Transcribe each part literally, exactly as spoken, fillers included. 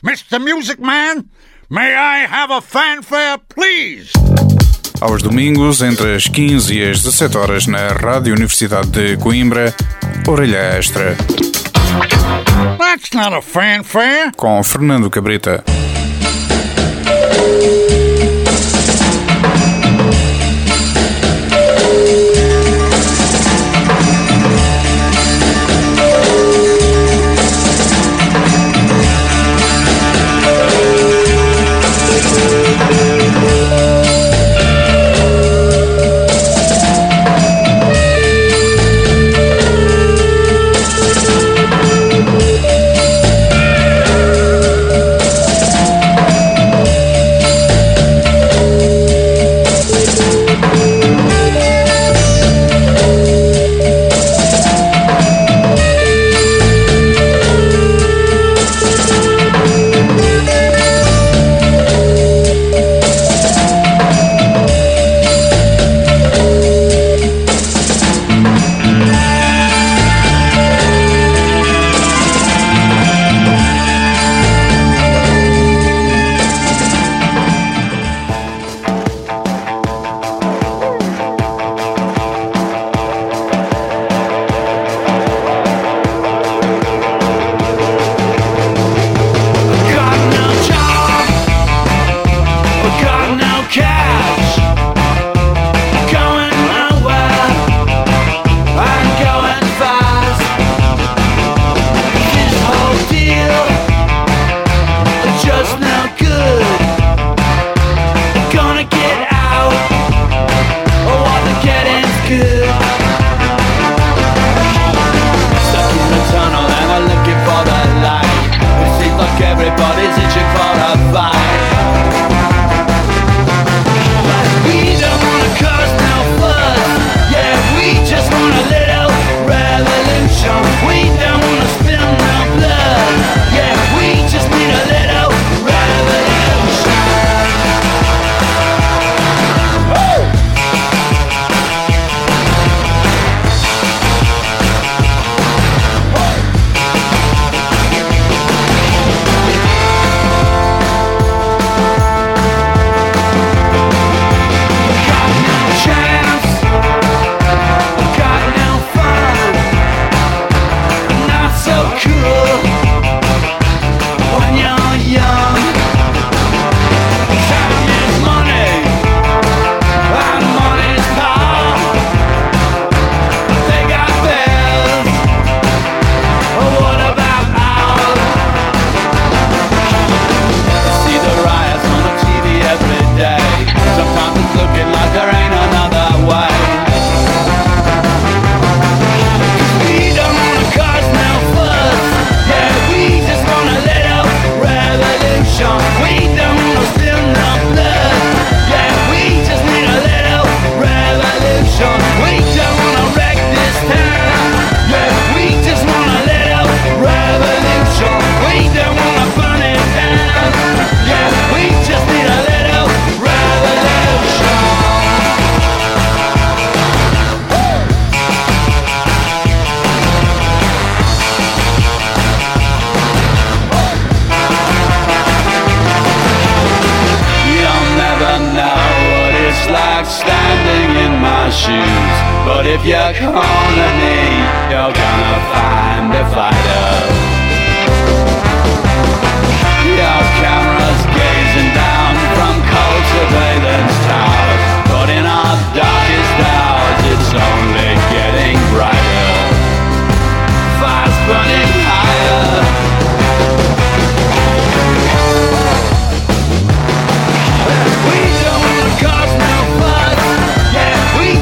Mister Music Man, may I have a fanfare, please? Aos domingos, entre as quinze e as dezassete horas, na Rádio Universidade de Coimbra, Orelha Extra. That's not a fanfare. Com Fernando Cabrita.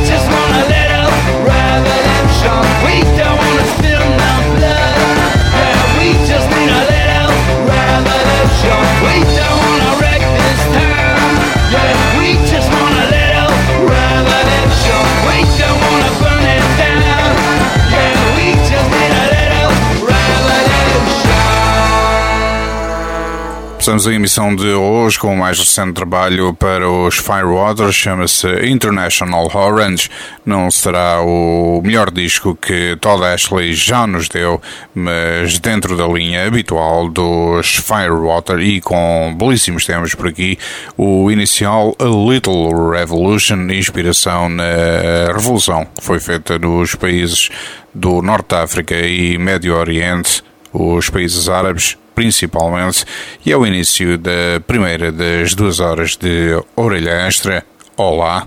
We don't wanna spill no blood. Começamos a emissão de hoje com o mais recente trabalho para os Firewater, chama-se International Orange. Não será o melhor disco que Todd Ashley já nos deu, mas dentro da linha habitual dos Firewater e com belíssimos temas por aqui. O inicial A Little Revolution, inspiração na revolução que foi feita nos países do Norte da África e Médio Oriente, os países árabes principalmente, e é o início da primeira das duas horas de Orelha Extra. Olá!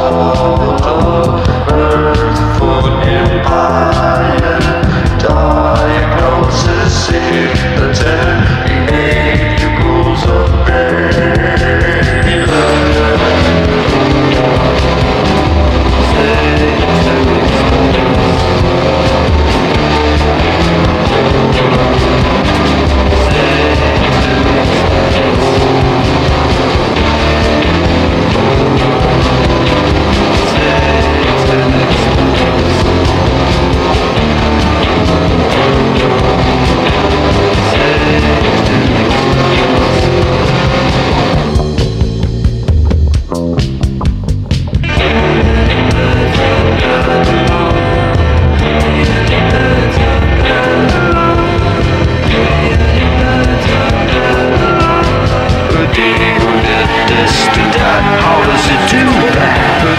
Dark How does it do that?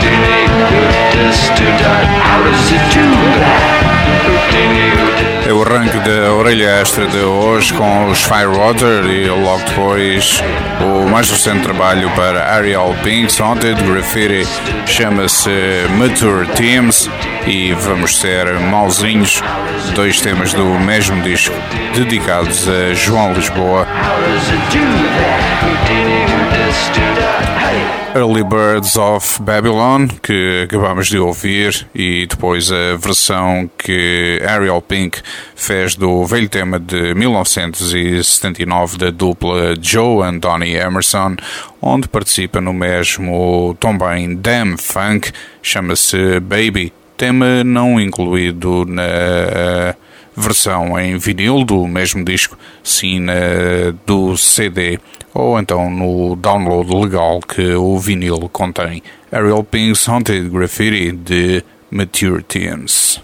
How does it do that? É o arranque da orelha extra de hoje com os Firewater e logo depois o mais recente trabalho para Ariel Pink's Haunted Graffiti, chama-se Mature Teams e vamos ser mauzinhos, dois temas do mesmo disco dedicados a João Lisboa. Early Birds of Babylon, que acabamos de ouvir, e depois a versão que Ariel Pink fez do velho tema de mil novecentos e setenta e nove da dupla Joe and Donnie Emerson, onde participa no mesmo também Damn Funk, chama-se Baby, tema não incluído na versão em vinil do mesmo disco, sim na do C D, ou então no download legal que o vinil contém. Ariel Pink's Haunted Graffiti de Mature Teens.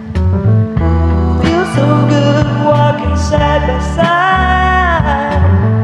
Side by side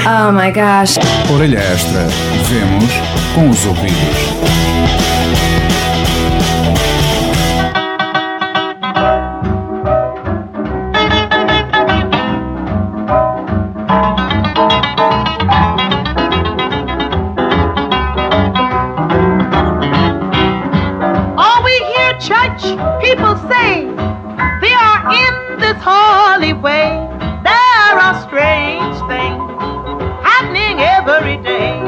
Oh my gosh. Orelha Extra. Vemos com os ouvidos. All we hear church people say, they are in this holy way. There are strange things happening every day.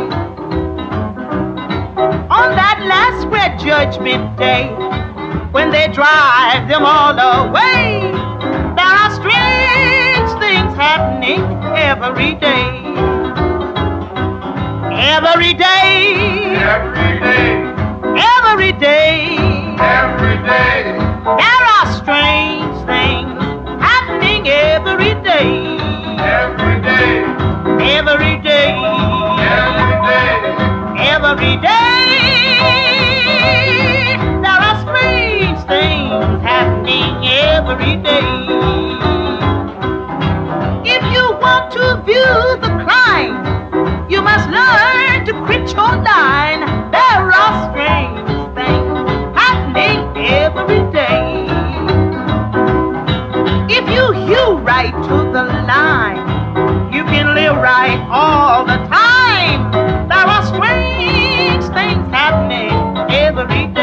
On that last great judgment day, when they drive them all away, there are strange things happening every day. Every day. Every day. Every day. Every day. There are strange things happening every day. Every day. Every day. Every day. Every day. There are strange things happening every day. If you want to view the crime, you must learn to quit your line. There are strange things happening every day. If you hew right to the line, you can live right all the time. There are strange things happening every day.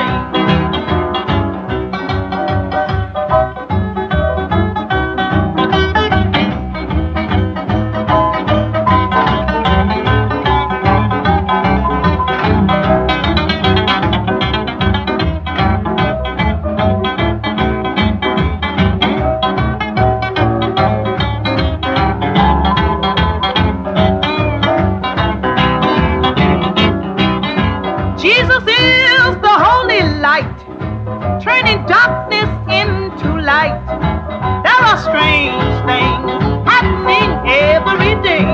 Jesus is the holy light, turning darkness into light. There are strange things happening every day.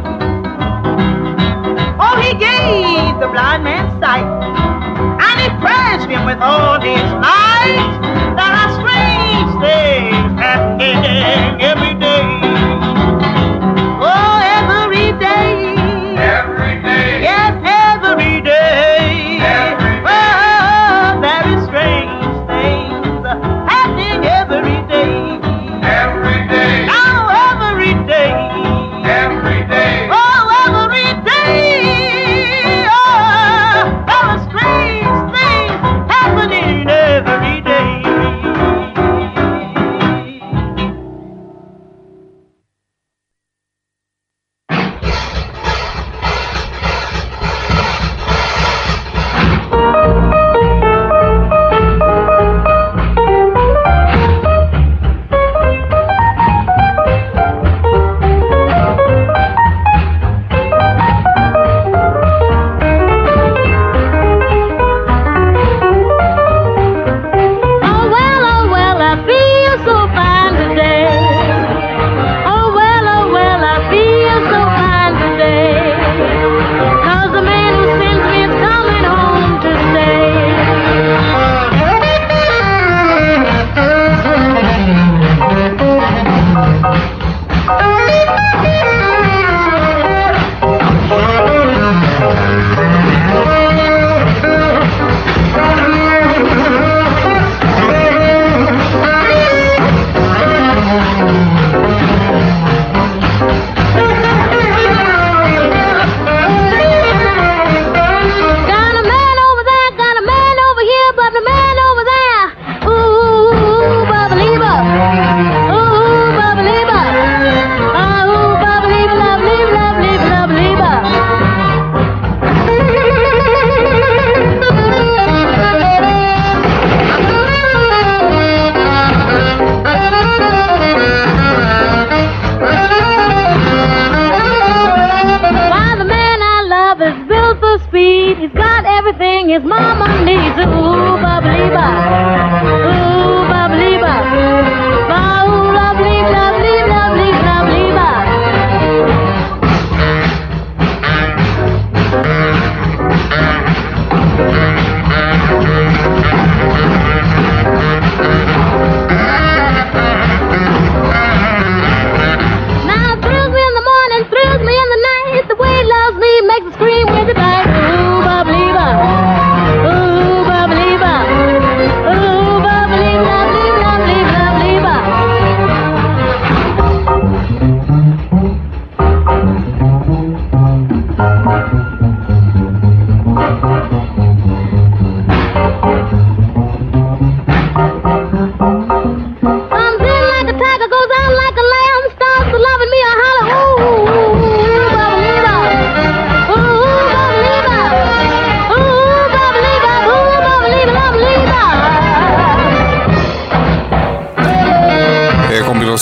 Oh, he gave the blind man sight, and he praised him with all his might. There are strange things happening every day. Oh, every day. Every day. Yes, every day. Every day. Oh, there is strange things happening every day. Every day. Oh, every day. Every day. Oh, every day. Oh, there are strange things happening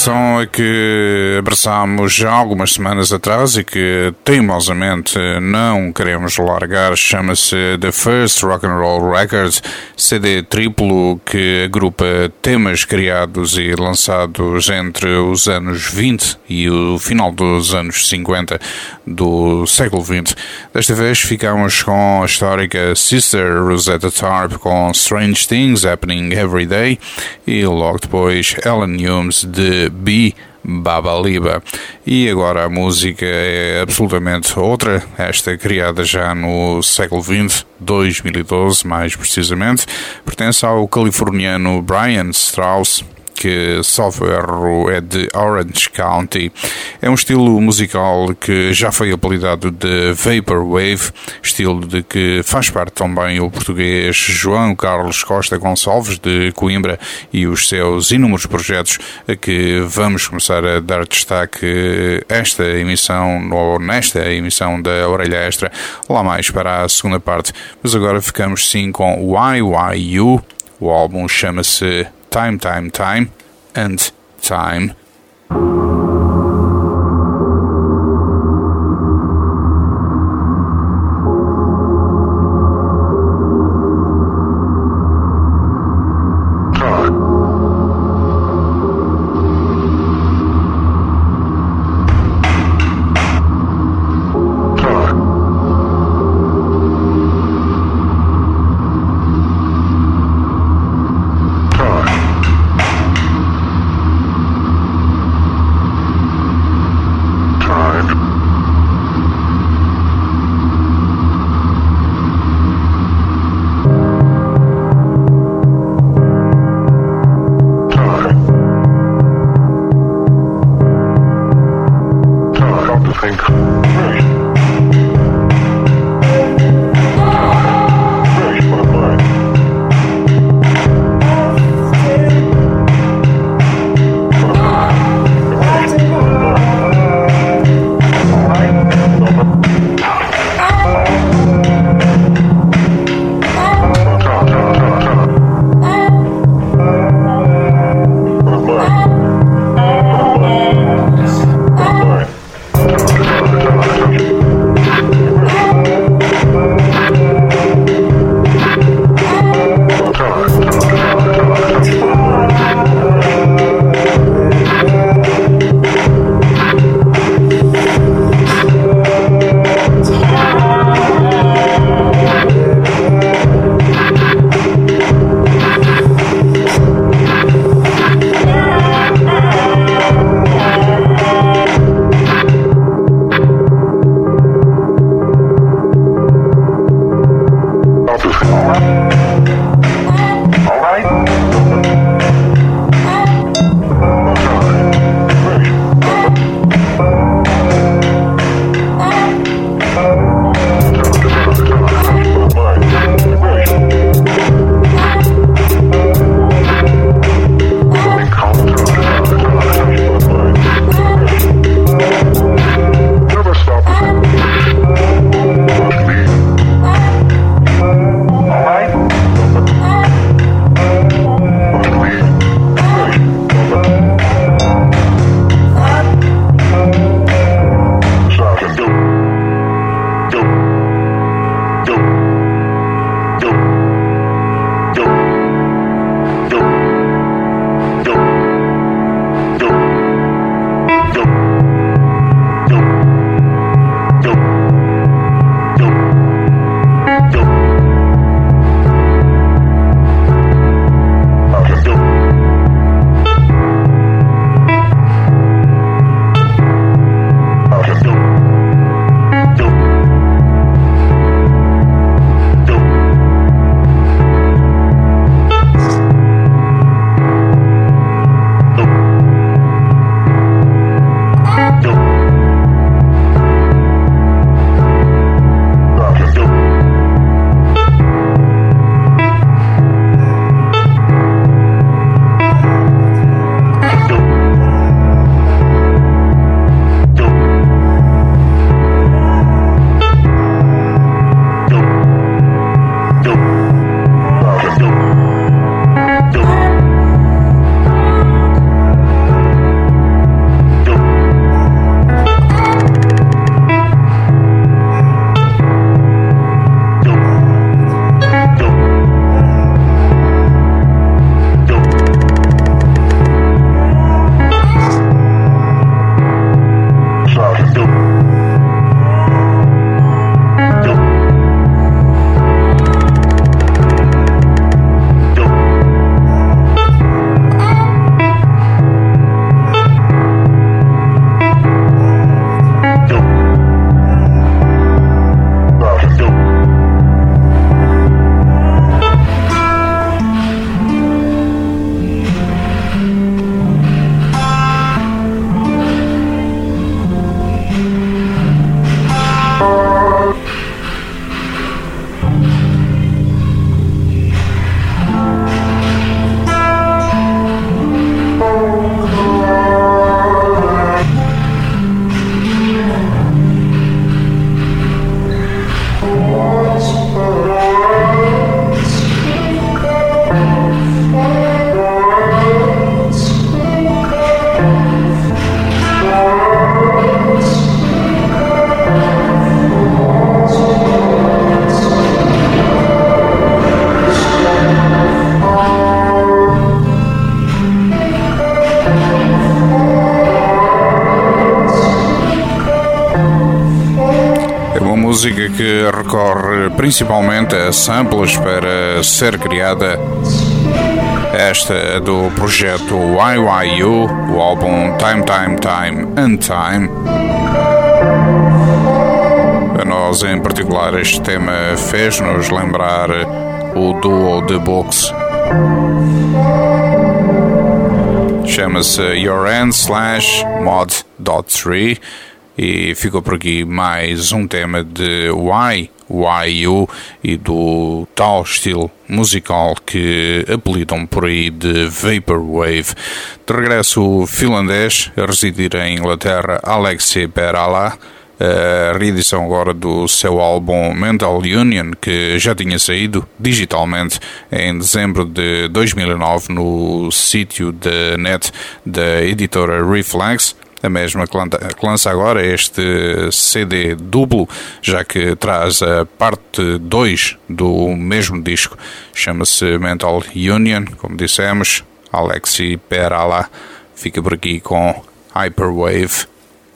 canção é que abraçámos já algumas semanas atrás e que teimosamente não queremos largar, chama-se The First Rock and Roll Records, C D triplo que agrupa temas criados e lançados entre os anos vinte e o final dos anos cinquenta do século vinte. Desta vez ficamos com a histórica Sister Rosetta Tharpe com Strange Things Happening Every Day e logo depois Ellen Humes de Be Baba Liba. E agora a música é absolutamente outra, esta criada já no século vinte, dois mil e doze mais precisamente, pertence ao californiano Brian Strauss, que, salvo erro, é de Orange County. É um estilo musical que já foi apelidado de Vaporwave, estilo de que faz parte também o português João Carlos Costa Gonçalves, de Coimbra, e os seus inúmeros projetos a que vamos começar a dar destaque esta emissão, ou nesta emissão da Orelha Extra, lá mais para a segunda parte. Mas agora ficamos sim com Y Y U, o álbum chama-se Time, Time, Time and Time. Right. música que recorre principalmente a samples para ser criada. Esta é do projeto Y Y U, o álbum Time, Time, Time and Time. A nós, em particular, este tema fez-nos lembrar o duo The Books. Chama-se Your End slash Mod dot tree e ficou por aqui mais um tema de Y Y U e do tal estilo musical que apelidam por aí de Vaporwave. De regresso, o finlandês a residir em Inglaterra, Alexi Perala, a reedição agora do seu álbum Mental Union, que já tinha saído digitalmente em dezembro de dois mil e nove no sítio da net da editora Reflex, a mesma que lança agora este C D duplo, já que traz a parte dois do mesmo disco. Chama-se Mental Union, como dissemos. Alexi Perala fica por aqui com Hyperwave.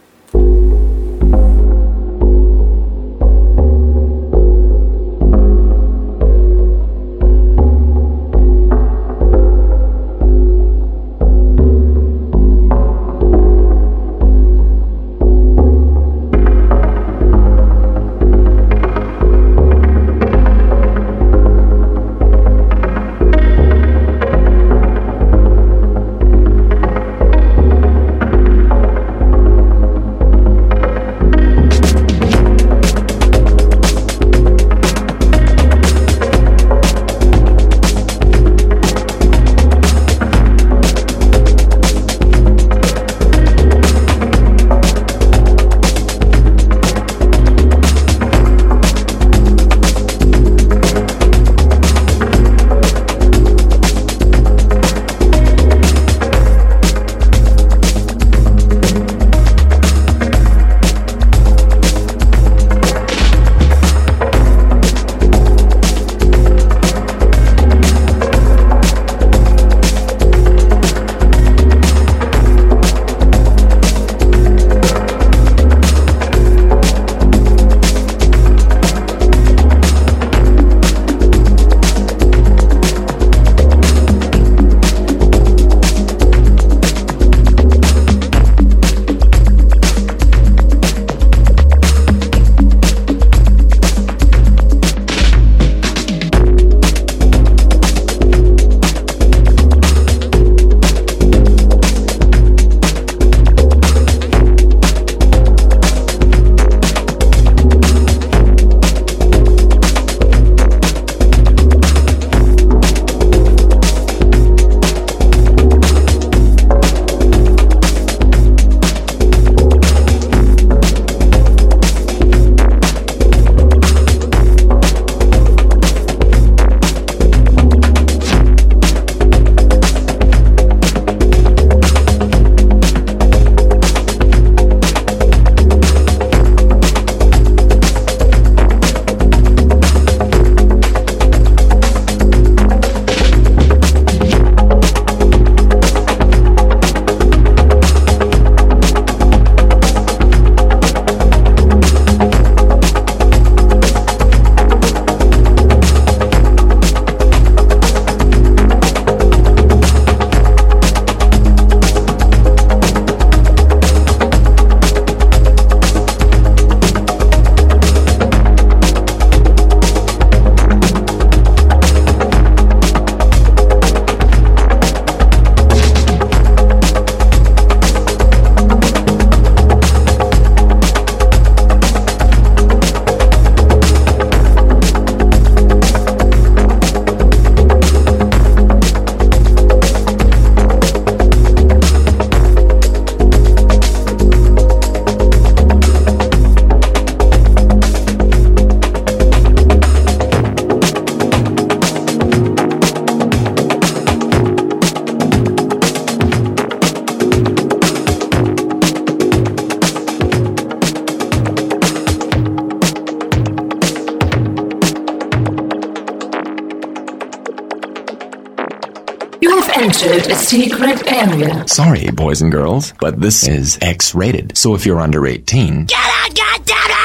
entered a secret area. Sorry, boys and girls, but this is X-rated. So if you're under eighteen... Get out, goddammit!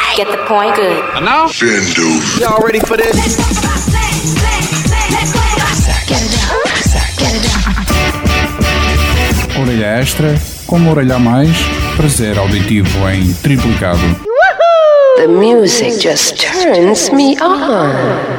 Get the point? Good. And now? Y'all ready for this? Get it down. Get it down. Orelha extra, como orelha a mais, prazer auditivo em triplicado. The music just turns me on.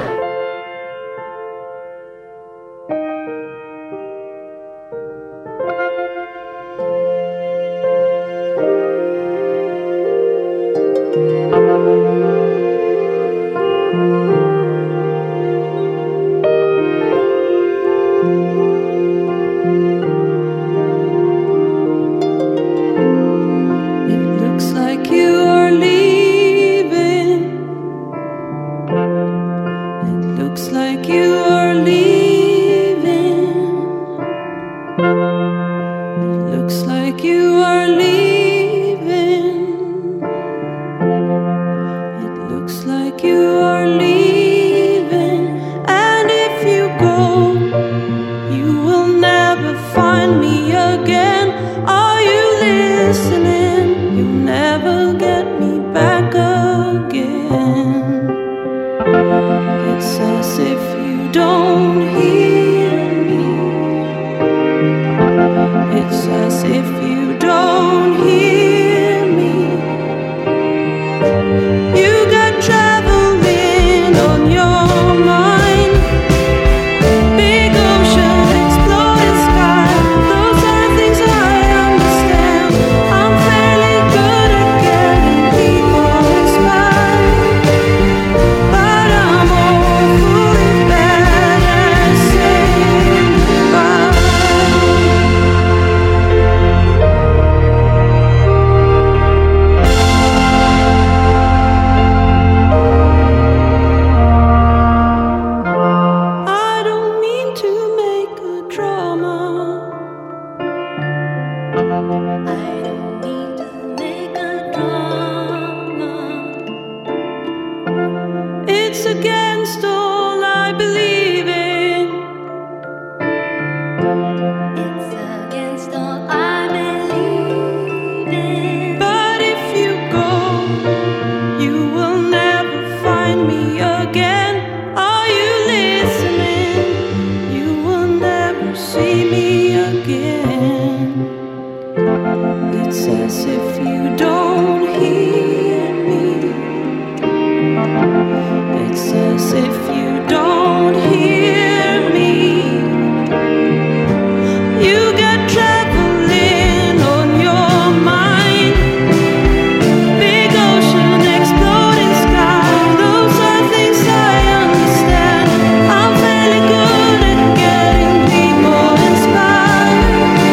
Inspired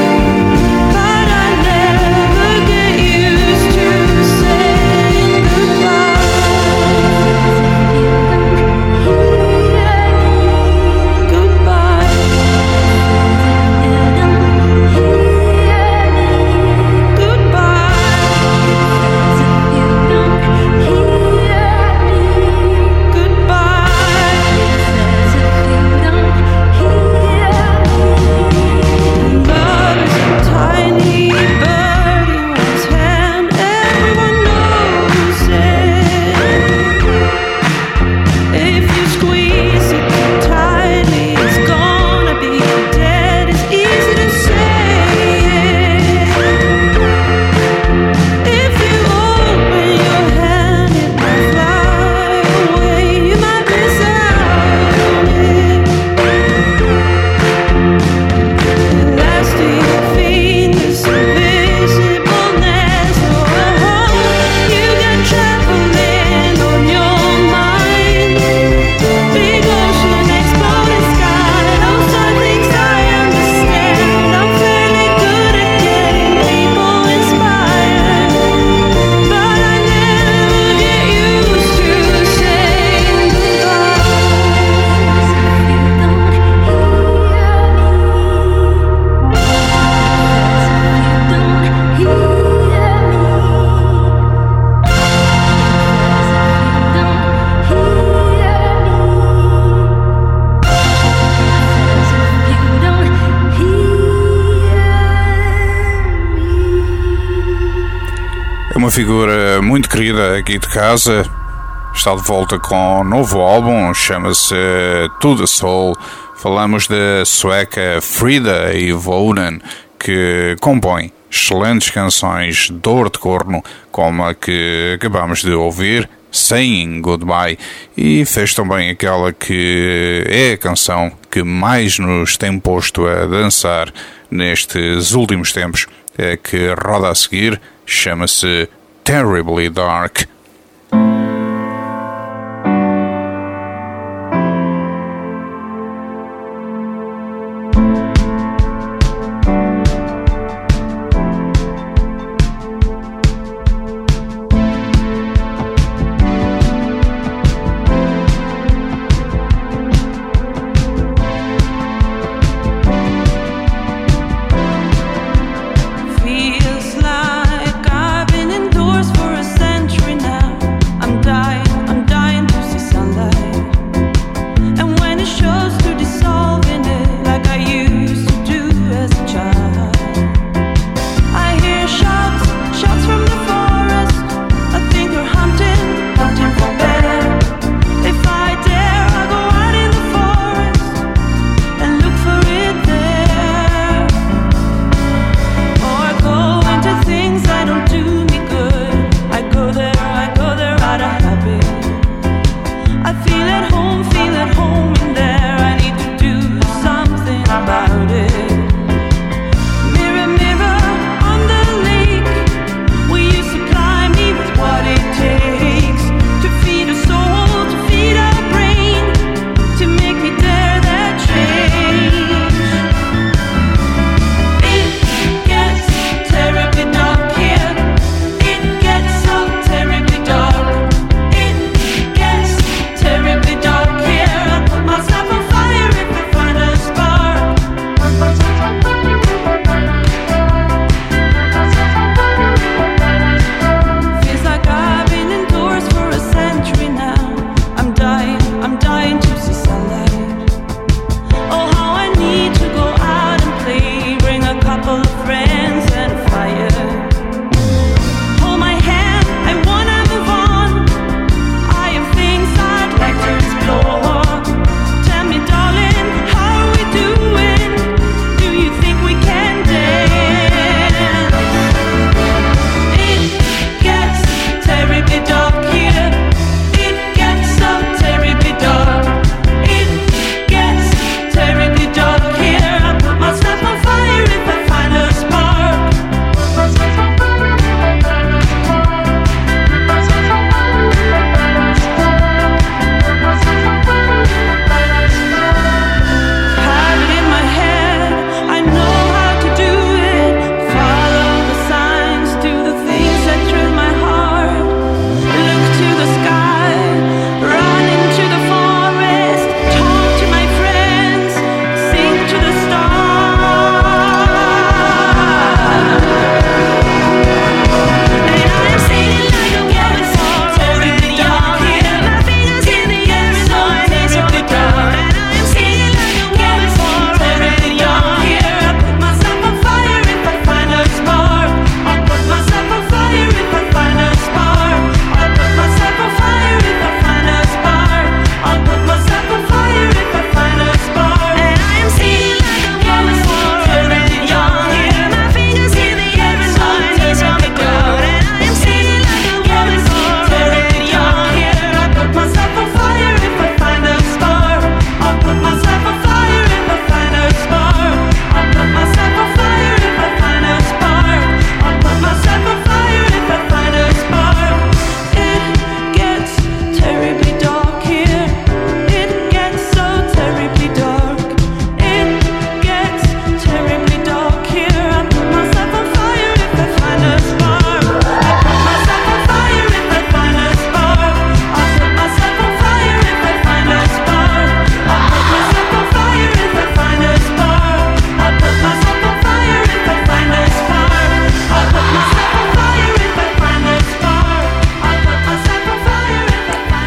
uma figura muito querida aqui de casa. Está de volta com um novo álbum, chama-se To The Soul. Falamos da sueca Frida Ivonen, que compõe excelentes canções de dor de corno, como a que acabamos de ouvir, Saying Goodbye, e fez também aquela que é a canção que mais nos tem posto a dançar nestes últimos tempos, é que roda a seguir, chama-se Terribly Dark. Feels like I've been indoors for a century now.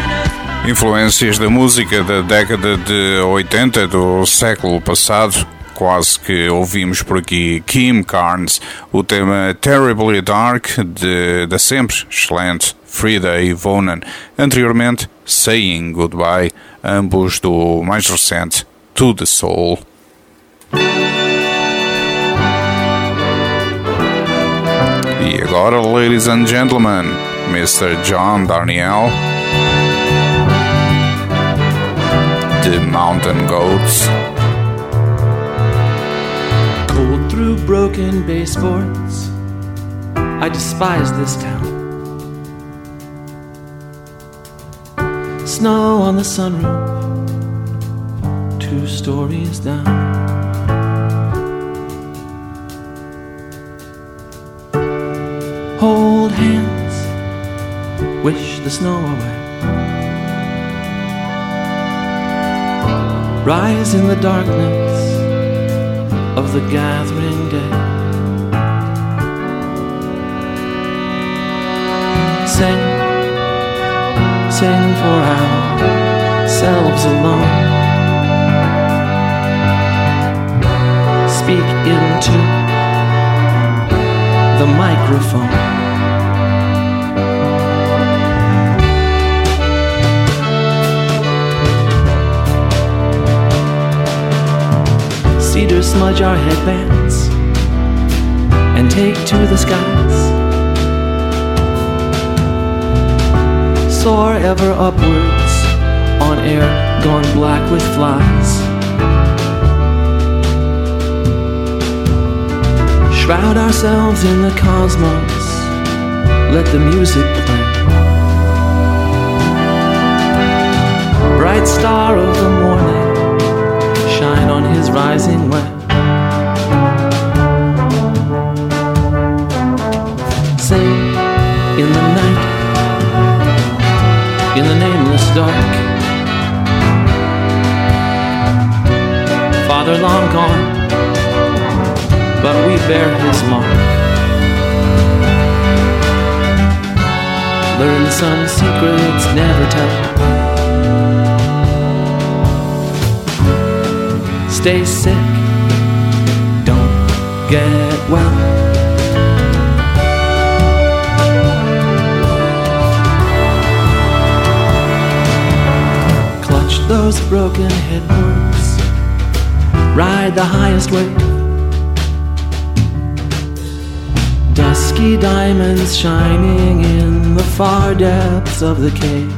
influências da música da década de oitenta do século passado, quase que ouvimos por aqui Kim Carnes, o tema Terribly Dark de, da sempre excelente Frida e Vonan, anteriormente Saying Goodbye, ambos do mais recente To The Soul. E agora, ladies and gentlemen, mister John Darnielle, The Mountain Goats. Cold through broken baseboards, I despise this town. Snow on the sunroof, two stories down. Hold hands, wish the snow away. Rise in the darkness of the gathering day. Sing, sing for ourselves alone. Speak into the microphone. Cedars smudge our headbands and take to the skies. Soar ever upwards on air gone black with flies. Shroud ourselves in the cosmos, let the music play. Bright star of the morning, shine on his rising way. Sing in the night, in the nameless dark. Father long gone, but we bear his mark. Learn some secrets, never tell. Stay sick, don't get well. Clutch those broken headboards, ride the highest wave. Dusky diamonds shining in the far depths of the cave.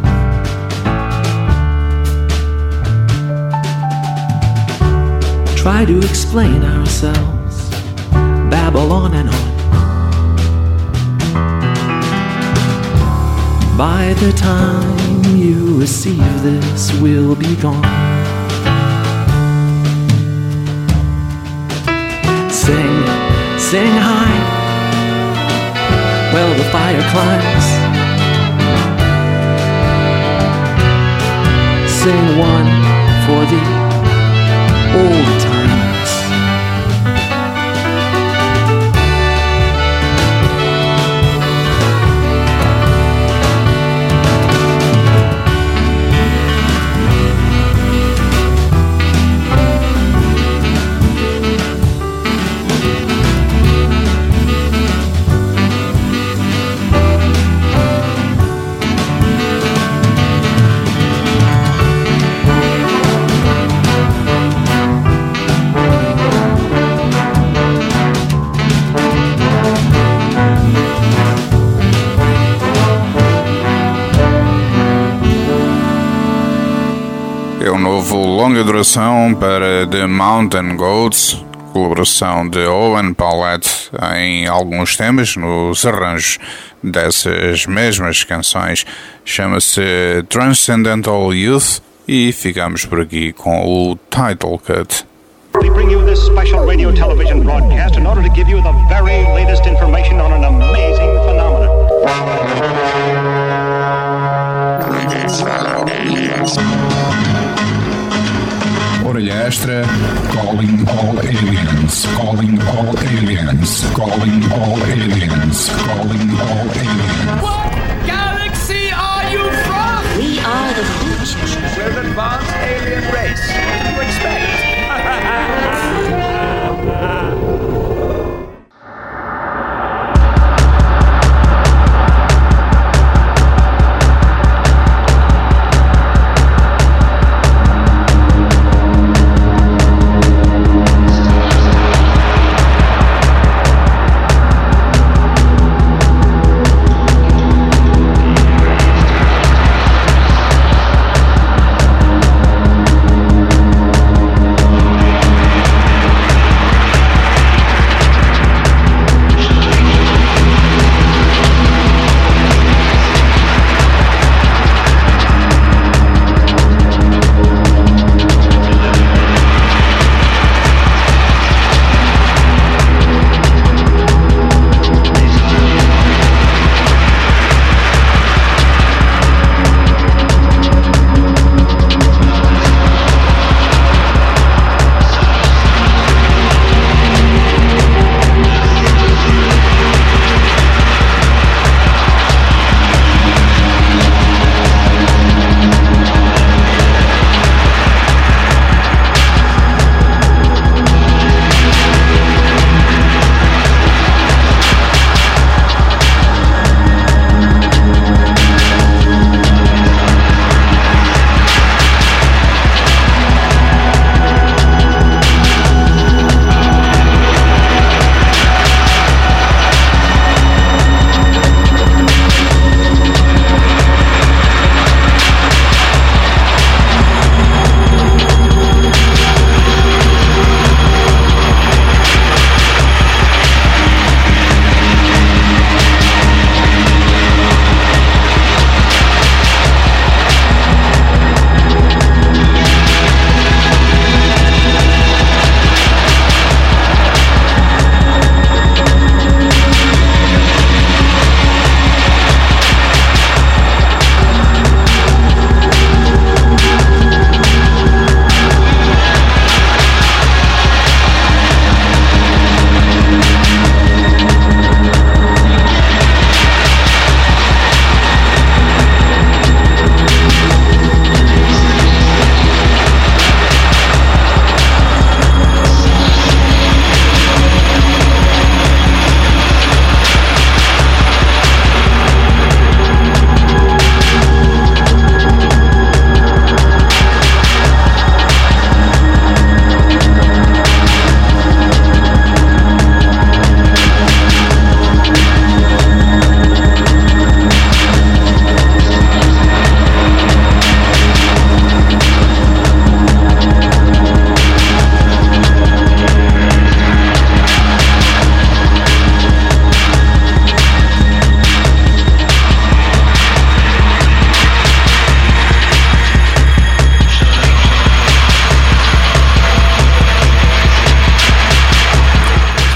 Try to explain ourselves, babble on and on. By the time you receive this, we'll be gone. Sing, sing high, well the fire climbs. Sing one for the old times. Longa duração para The Mountain Goats, colaboração de Owen Pallett em alguns temas, nos arranjos dessas mesmas canções. Chama-se Transcendental Youth e ficamos por aqui com o title cut. We bring you this special radio television broadcast in order to give you the very latest information on an amazing phenomenon. Orelha extra, calling all aliens, calling all aliens, calling all aliens, calling all aliens. What galaxy are you from? We are the future. We're an advanced alien race. What do you expect?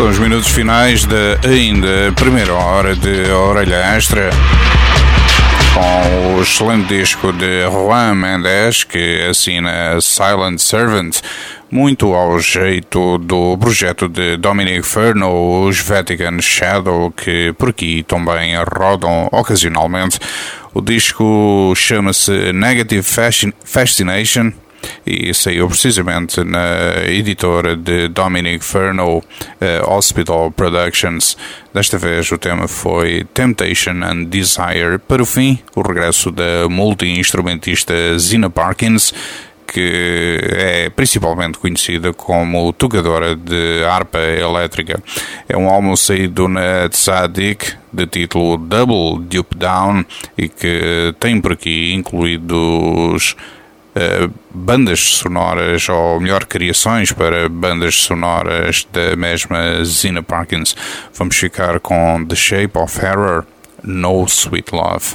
São os minutos finais da ainda primeira hora de Orelha Extra, com o excelente disco de Juan Mendes, que assina Silent Servant, muito ao jeito do projeto de Dominic Furno, os Vatican Shadow, que por aqui também rodam ocasionalmente. O disco chama-se Negative Fascination e saiu precisamente na editora de Dominic Furno, uh, Hospital Productions. Desta vez o tema foi Temptation and Desire. Para o fim, o regresso da multi-instrumentista Zina Parkins, que é principalmente conhecida como tocadora de harpa elétrica. É um álbum saído na Tzadik, de título Double Dupe Down, e que tem por aqui incluídos uh, bandas sonoras, ou melhor, criações para bandas sonoras da mesma Zina Parkins. Vamos ficar com The Shape of Error, No Sweet Love.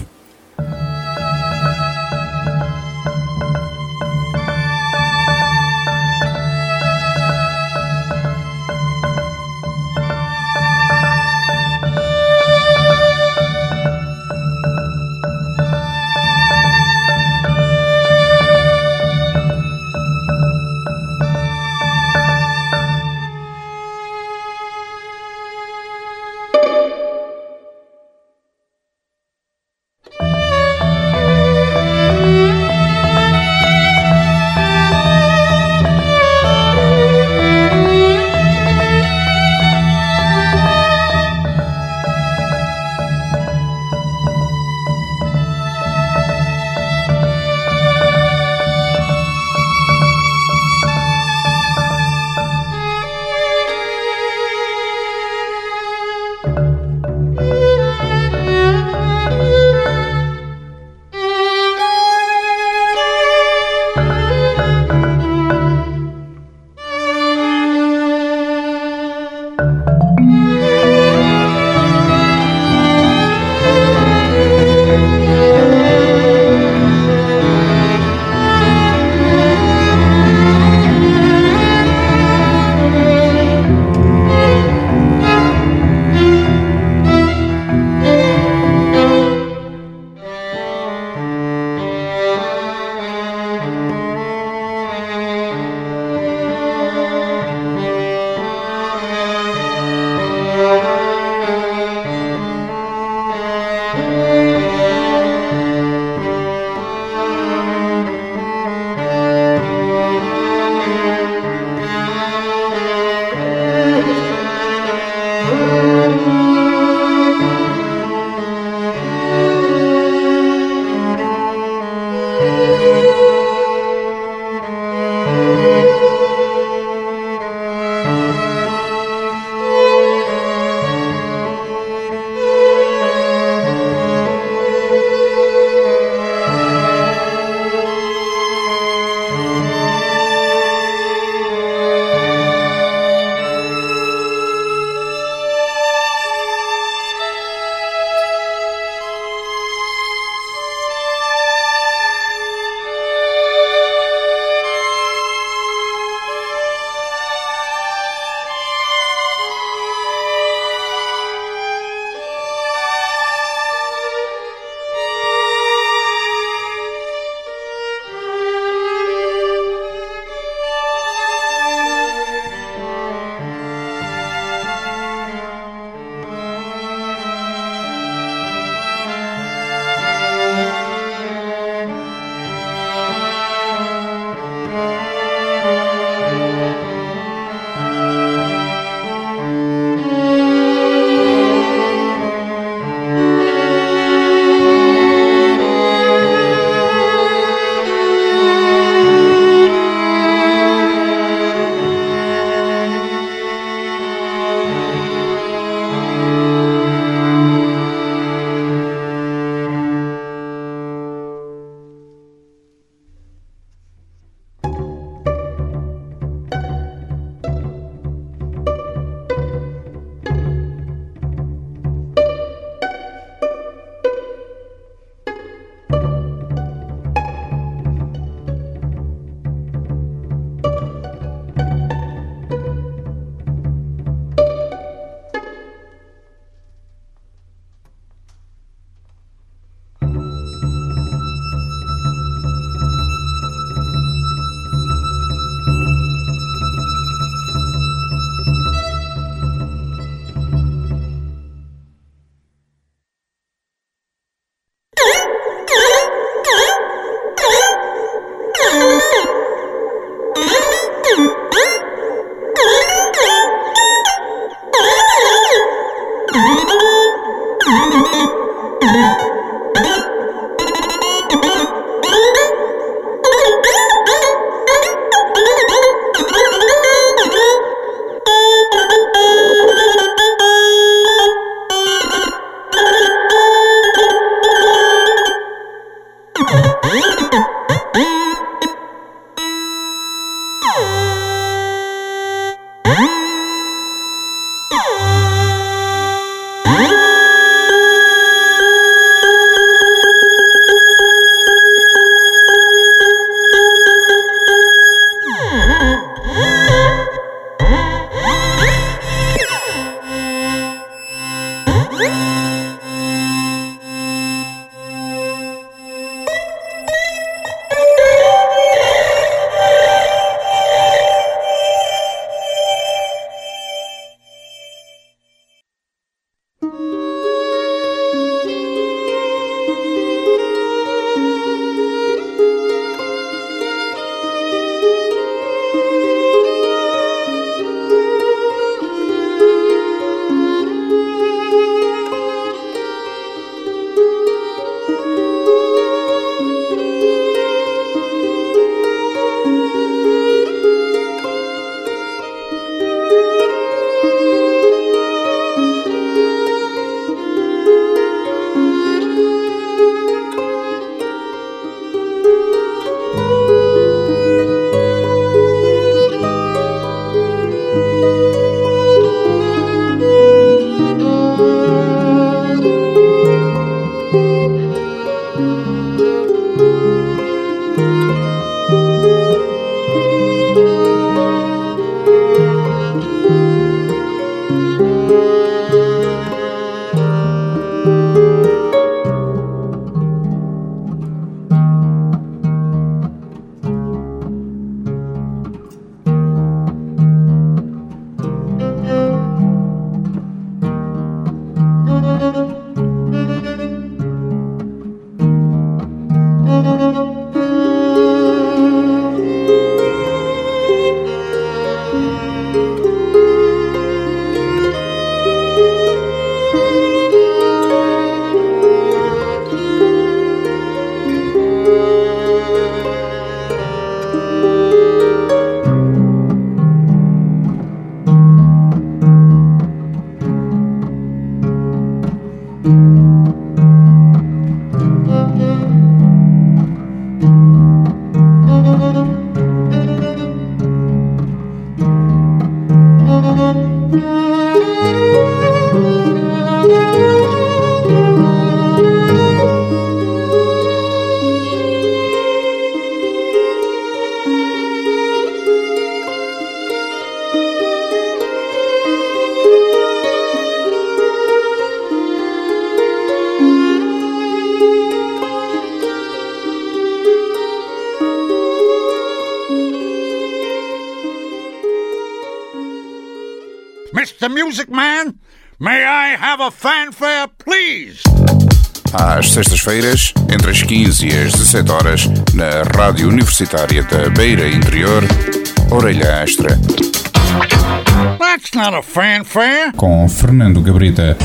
Mister Music Man, may I have a fanfare, please? Às sextas-feiras, entre as quinze e as dezassete horas, na Rádio Universitária da Beira Interior, Orelha Extra. That's not a fanfare. Com Fernando Gabrita.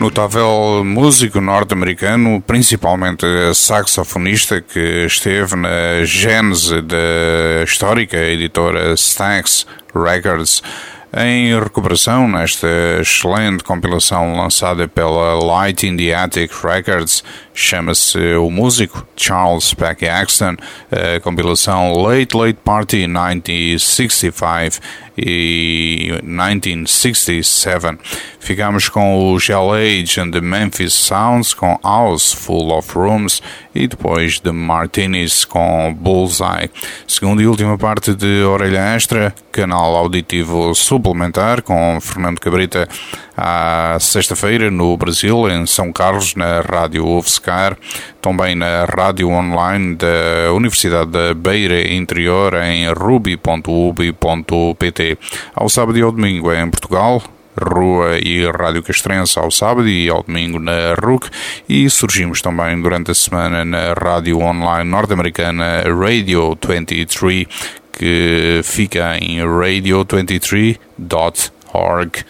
Notável músico norte-americano, principalmente saxofonista, que esteve na gênese da histórica editora Stax Records, em recuperação nesta excelente compilação lançada pela Light in the Attic Records. Chama-se o músico Charles Peck Axton, a compilação Late Late Party nineteen sixty-five e nineteen sixty-seven. Ficamos com o Shell Age and the Memphis Sounds com House Full of Rooms e depois The Martinis com Bullseye. Segunda e última parte de Orelha Extra, canal auditivo suplementar com Fernando Cabrita à sexta-feira no Brasil, em São Carlos, na Rádio UFSCar, também na rádio online da Universidade da Beira Interior em ruby ponto u b i ponto p t. Ao sábado e ao domingo em Portugal, Rua e Rádio Castrense ao sábado e ao domingo na R U C, e surgimos também durante a semana na rádio online norte-americana Radio vinte e três, que fica em radio vinte e três ponto org.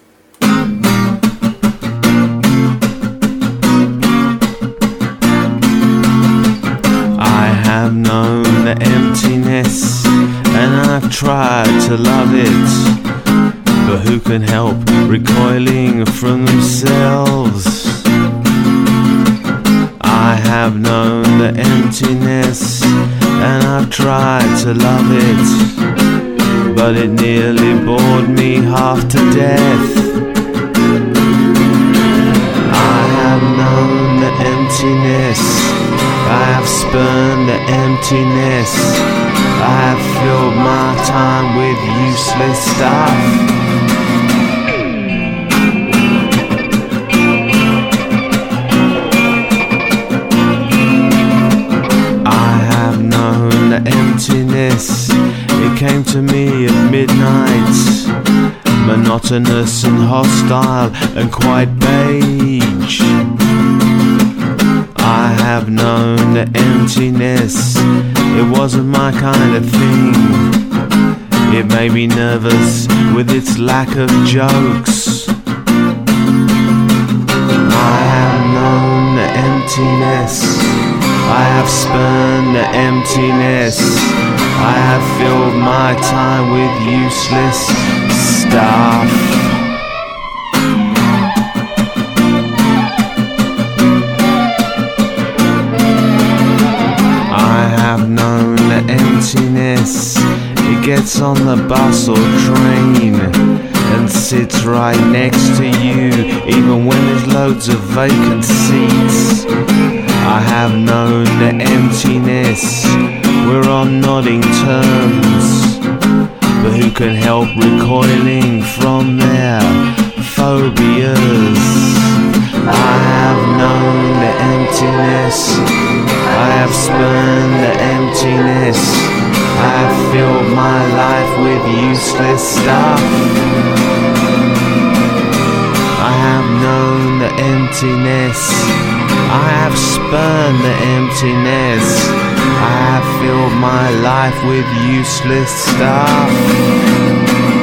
I have known the emptiness and I've tried to love it, but who can help recoiling from themselves? I have known the emptiness and I've tried to love it, but it nearly bored me half to death. I have known the emptiness, I have spurned the emptiness, I have filled my time with useless stuff. I have known the emptiness, it came to me at midnight, monotonous and hostile and quite beige. I have known the emptiness, it wasn't my kind of thing, it made me nervous with its lack of jokes. I have known the emptiness, I have spurned the emptiness, I have filled my time with useless stuff. Emptiness, it gets on the bus or train and sits right next to you, even when there's loads of vacant seats. I have known the emptiness, we're on nodding terms, but who can help recoiling from their phobias? I have known the emptiness, I have spurned the emptiness, I have filled my life with useless stuff. I have known the emptiness, I have spurned the emptiness, I have filled my life with useless stuff.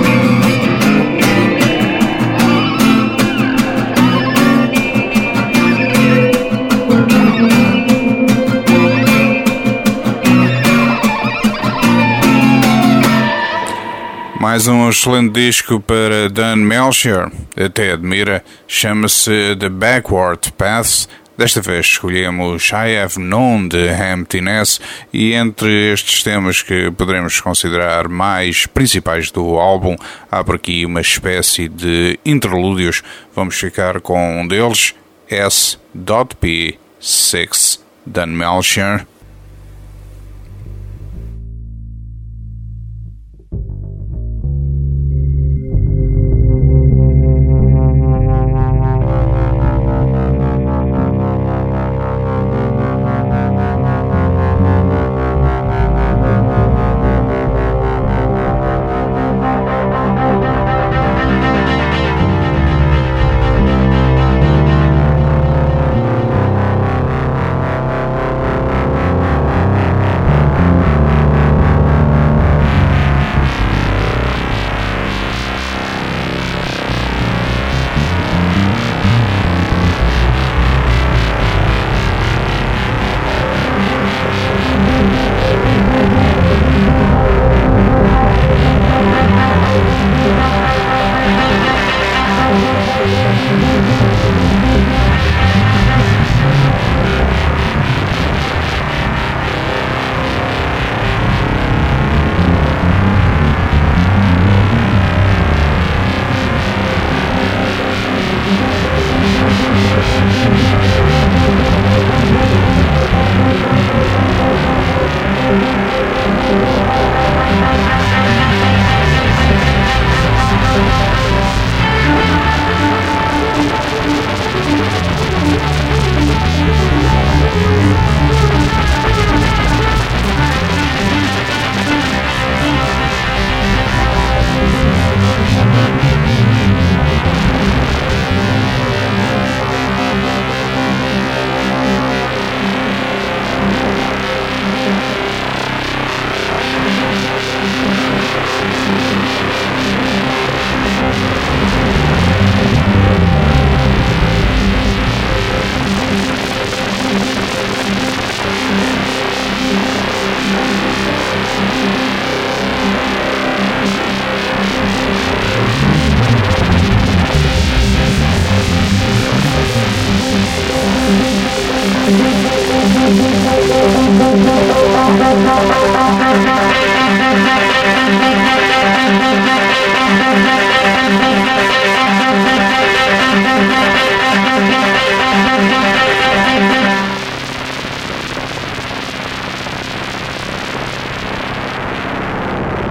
Mais um excelente disco para Dan Melchior, até admira, chama-se The Backward Paths. Desta vez escolhemos I Have Known the Emptiness, e entre estes temas que poderemos considerar mais principais do álbum, há por aqui uma espécie de interlúdios. Vamos ficar com um deles, S P seis, Dan Melchior. I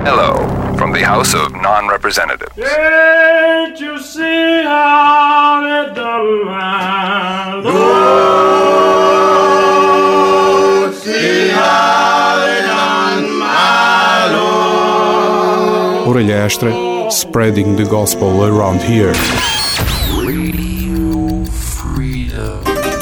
Hello, from the House of Non-Representatives. Can't you see how they done my Lord? See how they done my Lord. Orelha Extra, spreading the gospel around here. Radio Freedom.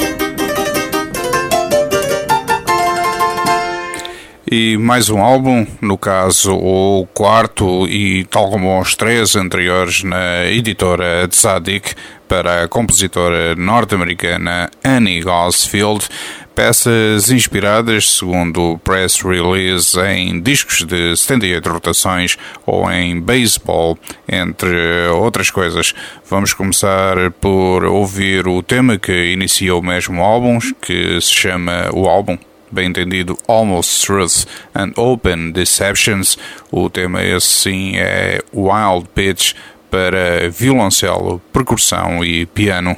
E mais um álbum, no caso o quarto e tal como os três anteriores na editora Tzadik, para a compositora norte-americana Annie Gosfield, peças inspiradas, segundo o press release, em discos de setenta e oito rotações ou em baseball, entre outras coisas. Vamos começar por ouvir o tema que inicia o mesmo álbum, que se chama o álbum, bem entendido, Almost Truth and Open Deceptions. O tema esse sim é Wild Pitch para violoncelo, percussão e piano.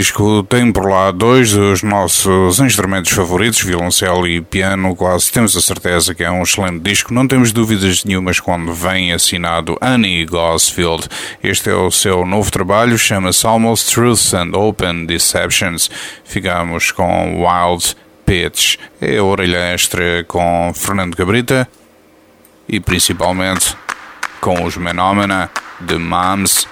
disco tem por lá dois dos nossos instrumentos favoritos, violoncelo e piano. Quase temos a certeza que é um excelente disco, não temos dúvidas nenhumas quando vem assinado Annie Gosfield. Este é o seu novo trabalho, chama-se Almost Truth and Open Deceptions. Ficamos com Wild Pitch, é a orelha extra com Fernando Cabrita e principalmente com os Menomena de Mams.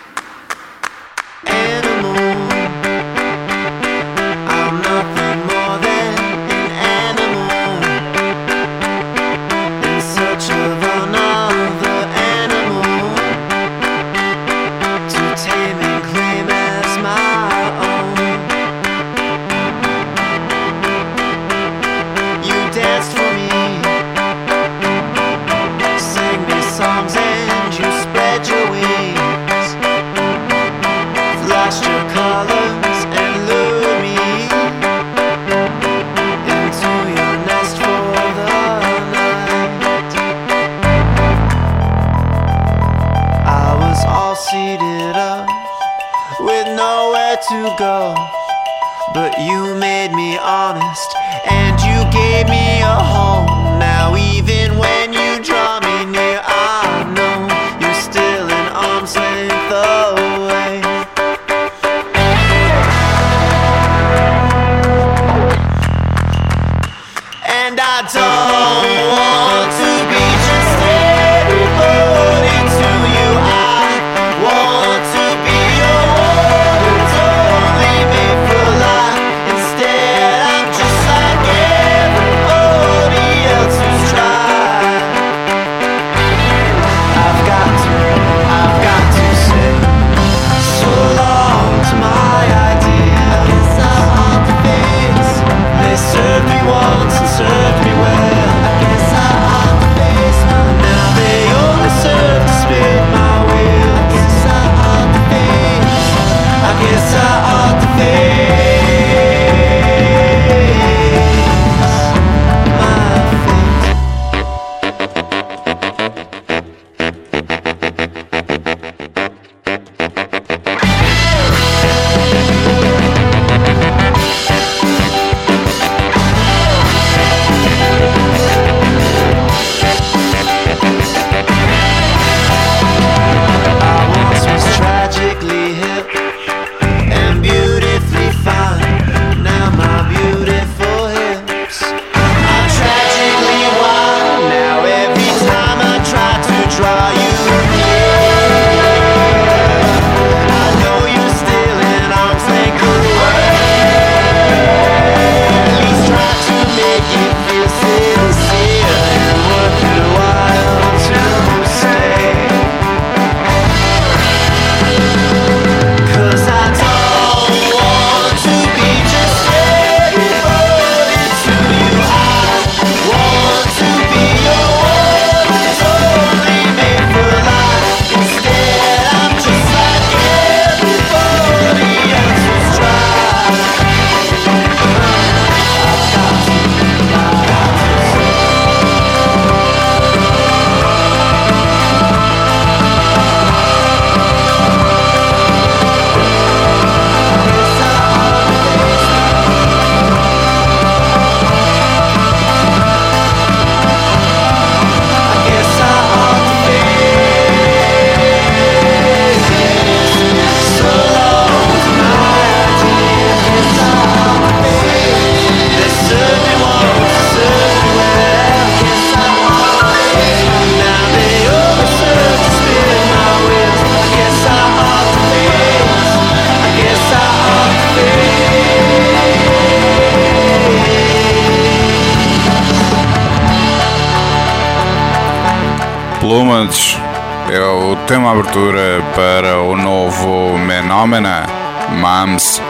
To go, but you made me honest, and you gave me a home. Now even when you draw me near, I know you're still an arm's length away. And I don't want to be just everybody to you. I want to be your words only made for life. Instead, I'm just like everybody else who's tried. I've got to, I've got to say so long to my idea. I guess I'll have to face. They served me once and served me well. I guess I'll have to face. Now they only serve to spit my wheel. I guess I'll have to face. I guess I ought to face my fate. I once was tragically hip and beautifully fine. Now my beautiful hips are tragically wide. Now every time I try to draw you near, I know you're still an arm's length away. At least try to make it feel sincere and worth it while to stay. 'Cause I don't want to be just everybody to you. I want to be your words only made for life. Instead, I'm just like everybody else who's tried. I've got to, I've got to say. I guess I ought to face it. So long to my idea. Guess I ought to face it. They served me once, served me well. Guess I ought to face it. Now they only serve to spin my wheels. I guess I ought to face it. I guess I ought to face it. Plumage é o tema abertura para o novo Menomena, Mams.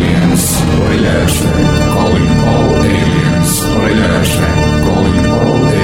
Calling all aliens, orelha extra. Calling all aliens, orelha extra. Calling all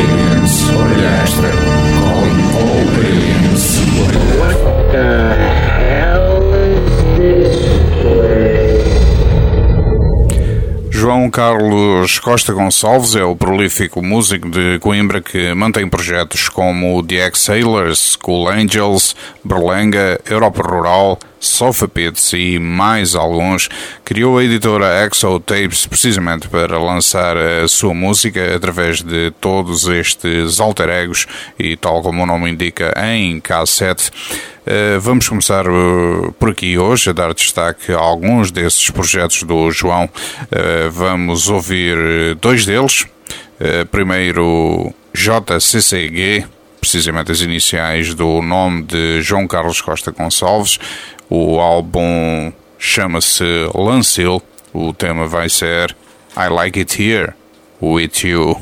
Carlos Costa Gonçalves é o prolífico músico de Coimbra que mantém projetos como The Exhalers, Cool Angels, Berlenga, Europa Rural, Sofa Pits e mais alguns. Criou a editora Exo Tapes precisamente para lançar a sua música através de todos estes alter egos e, tal como o nome indica, em cassete. Vamos começar por aqui hoje a dar destaque a alguns desses projetos do João. Vamos ouvir dois deles. Primeiro, J C C G, precisamente as iniciais do nome de João Carlos Costa Gonçalves. O álbum chama-se Lancil. O tema vai ser I Like It Here With You.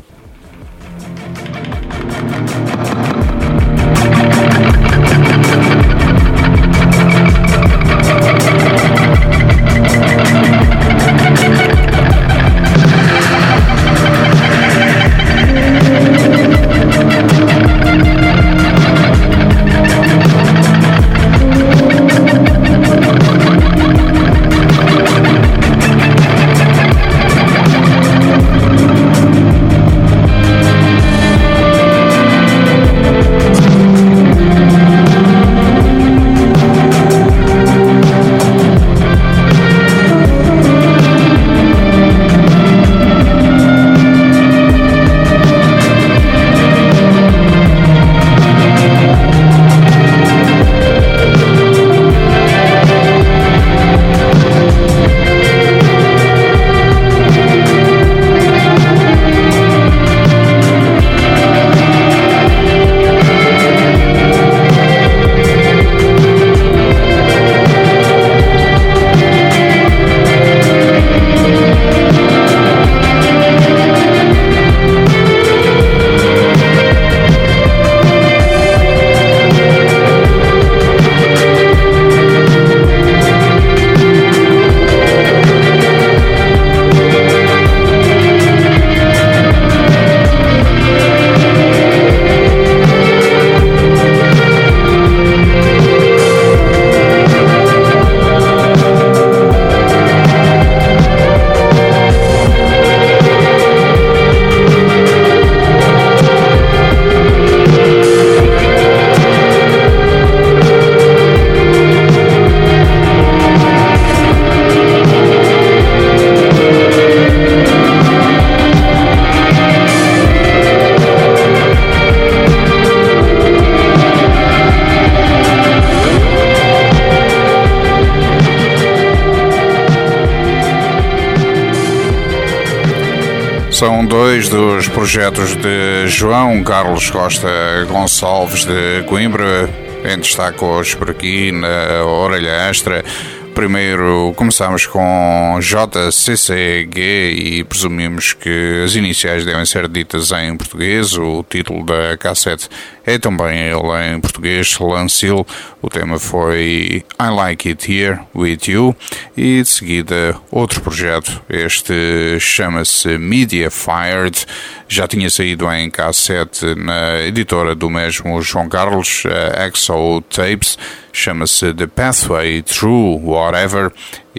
São dois dos projetos de João Carlos Costa Gonçalves de Coimbra, em destaque hoje por aqui na Orelha Extra. Primeiro começamos com J C C G e presumimos que as iniciais devem ser ditas em português. O título da cassete é também ele em português, Lancil. O tema foi I Like It Here With You. E de seguida outro projeto, este chama-se Media Fired. Já tinha saído em cassete na editora do mesmo João Carlos, Exo Tapes. Chama-se The Pathway Through Whatever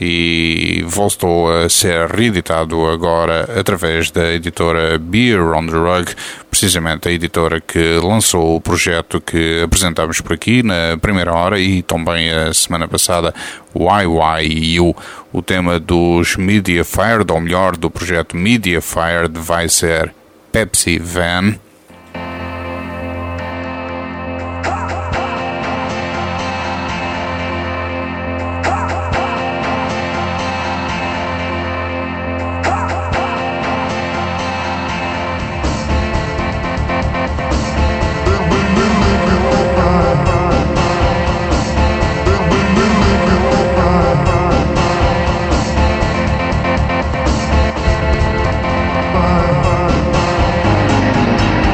e voltou a ser reeditado agora através da editora Beer on the Rug, precisamente a editora que lançou o projeto que apresentámos por aqui na primeira hora e também a semana passada, Y Y U. O tema dos Media Fired, ou melhor, do projeto Media Fired, vai ser Pepsi Van. Bye.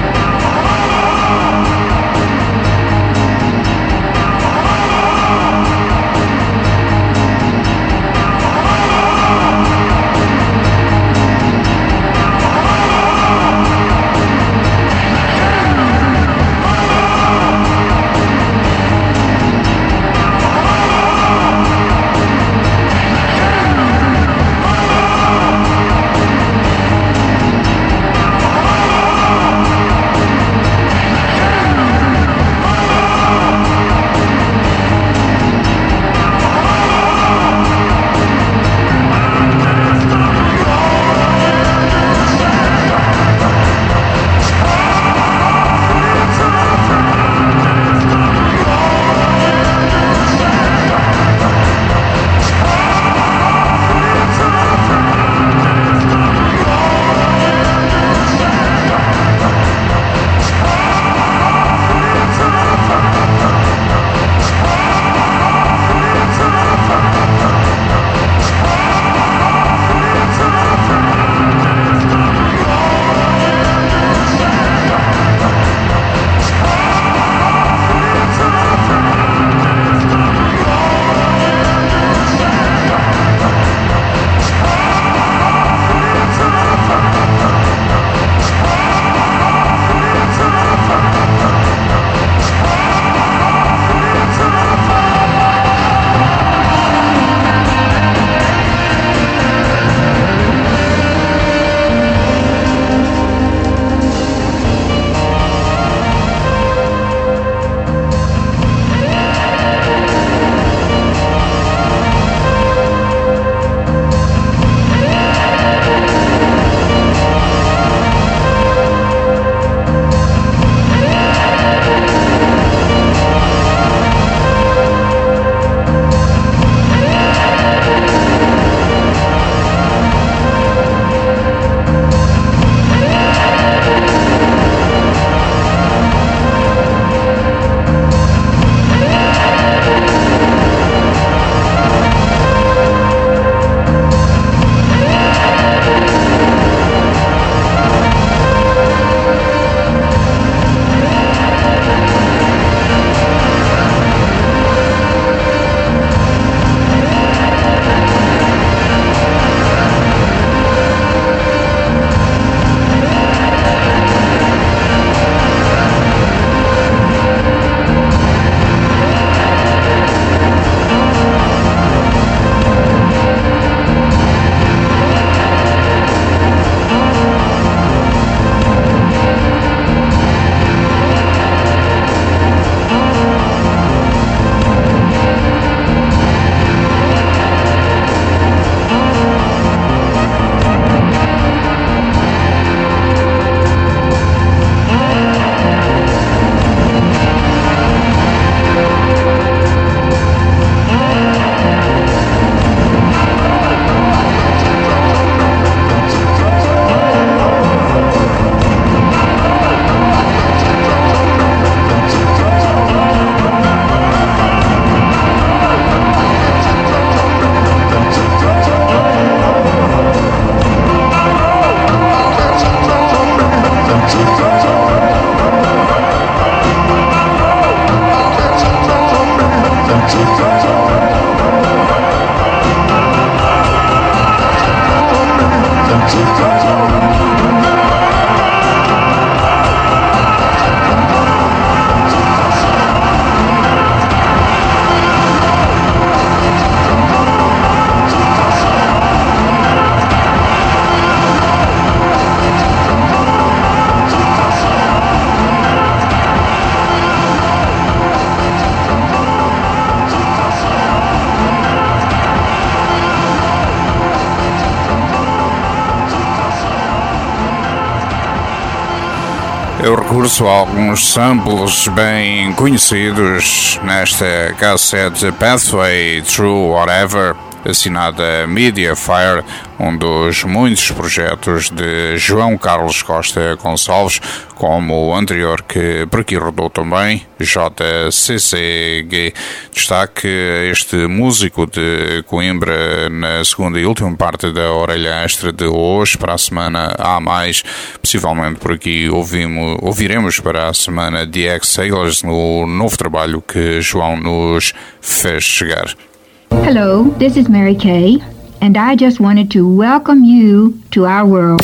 Eu recurso a alguns samples bem conhecidos nesta cassete Pathway Through Whatever, assinada Mediafire, um dos muitos projetos de João Carlos Costa Gonçalves, como o anterior que por aqui rodou também, J C C G. Destaque este músico de Coimbra na segunda e última parte da Orelha Extra de hoje. Para a semana há mais, possivelmente por aqui ouvimos, ouviremos para a semana The Exhalers, no novo trabalho que João nos fez chegar. Hello, this is Mary Kay, and I just wanted to welcome you to our world.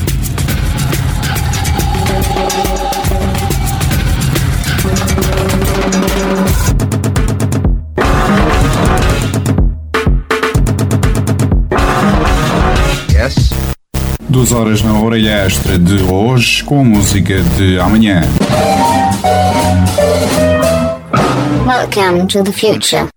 Yes. Duas horas na Orelha Extra de hoje, com música de amanhã. Welcome to the future.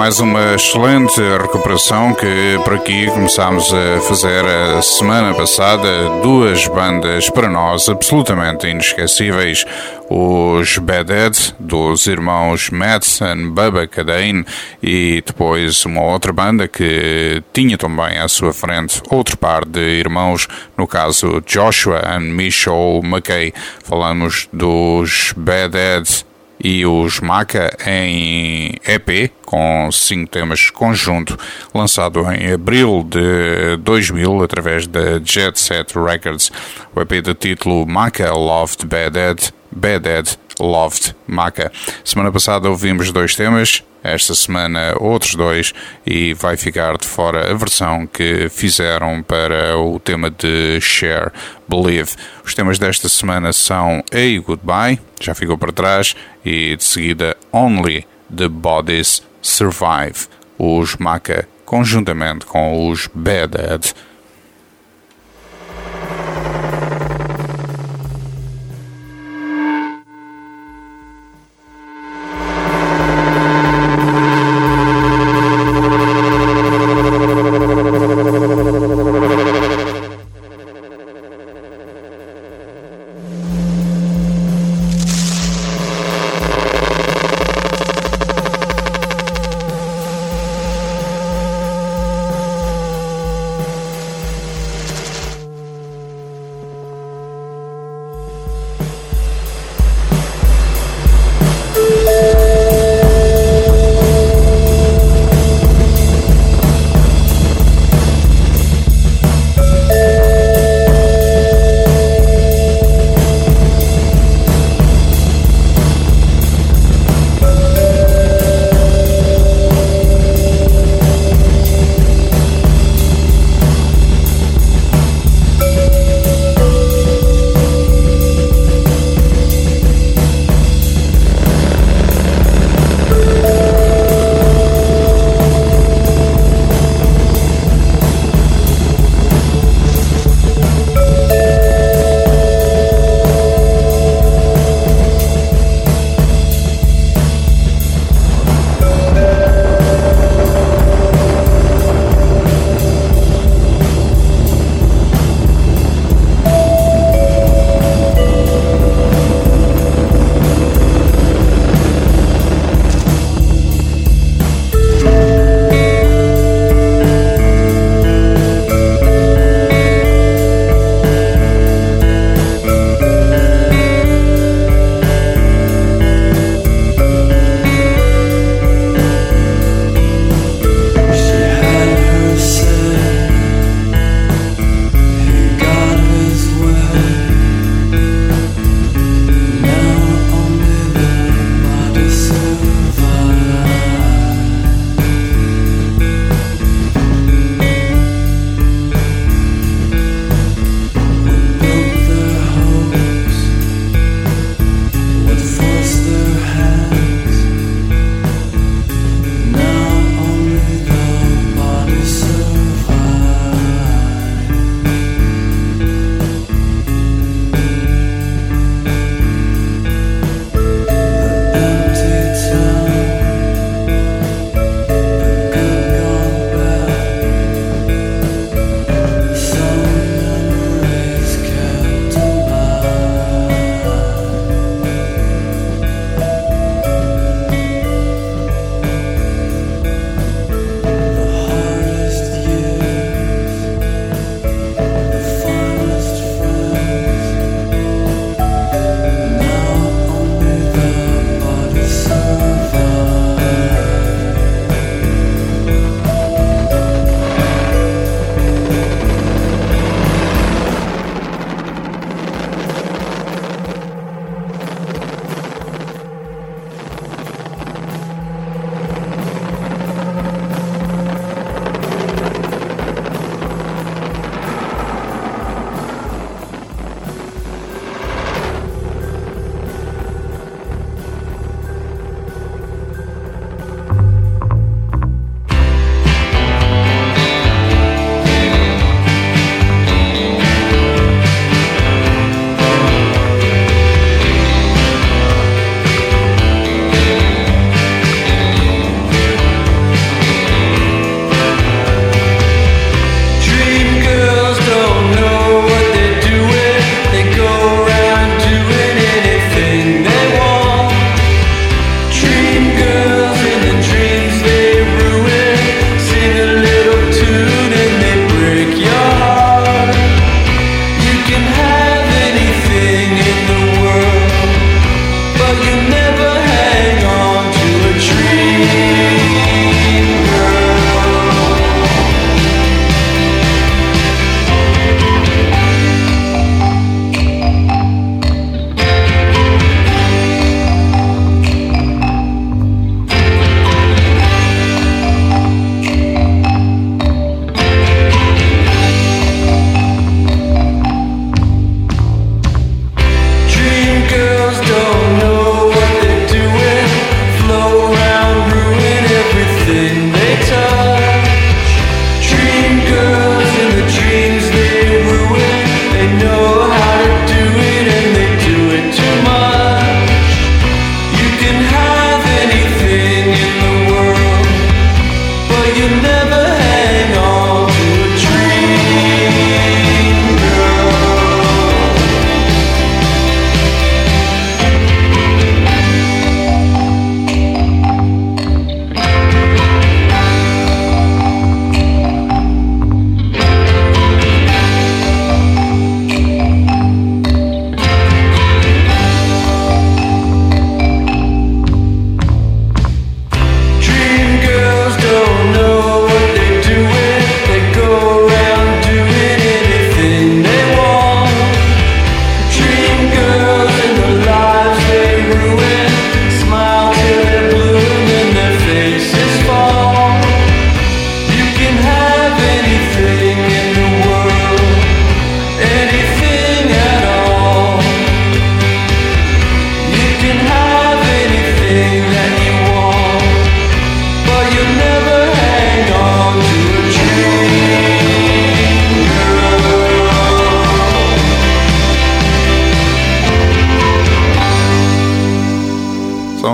mais uma excelente recuperação que por aqui começámos a fazer a semana passada. Duas bandas para nós absolutamente inesquecíveis. Os Bad Head, dos irmãos Matt e Bubba Cadane, e depois uma outra banda que tinha também à sua frente outro par de irmãos, no caso Joshua e Michael McKay. Falamos dos Bad Head e os Maca em E P, com cinco temas conjunto, lançado em abril de dois mil através da Jet Set Records. O E P de título Maca Loved Bad Head, Bad Head Loved Maca. Semana passada ouvimos dois temas, esta semana outros dois, e vai ficar de fora a versão que fizeram para o tema de Share Believe. Os temas desta semana são Hey Goodbye, já ficou para trás, e de seguida Only the Bodies Survive. Os Maca conjuntamente com os Bad Head.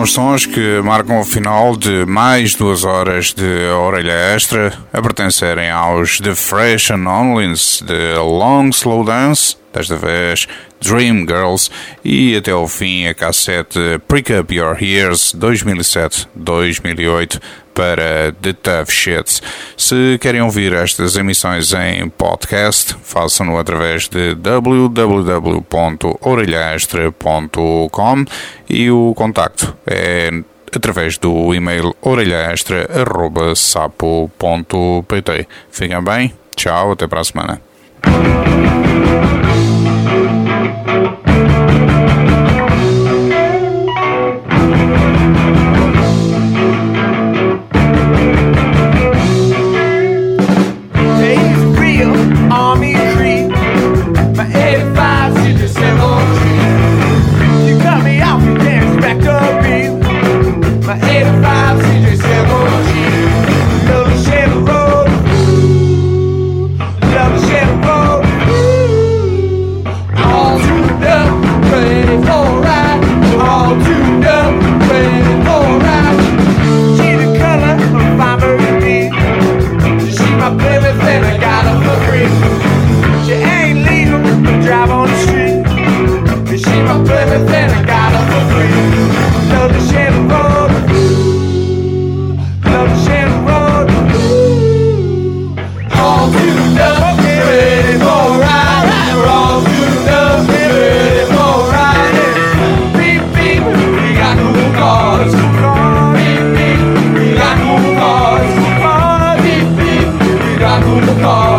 os sons que marcam o final de mais duas horas de orelha extra, a pertencerem aos The Fresh and Onlys de Long Slow Dance, desta vez Dream Girls, e até ao fim a cassete Prick Up Your Ears dois mil e sete a dois mil e oito para The Tough Shits. Se querem ouvir estas emissões em podcast, façam-no através de w w w ponto orelha extra ponto com e o contacto é através do e-mail orelha extra arroba sapo ponto pt. Fiquem bem, tchau, até para a semana. Cars.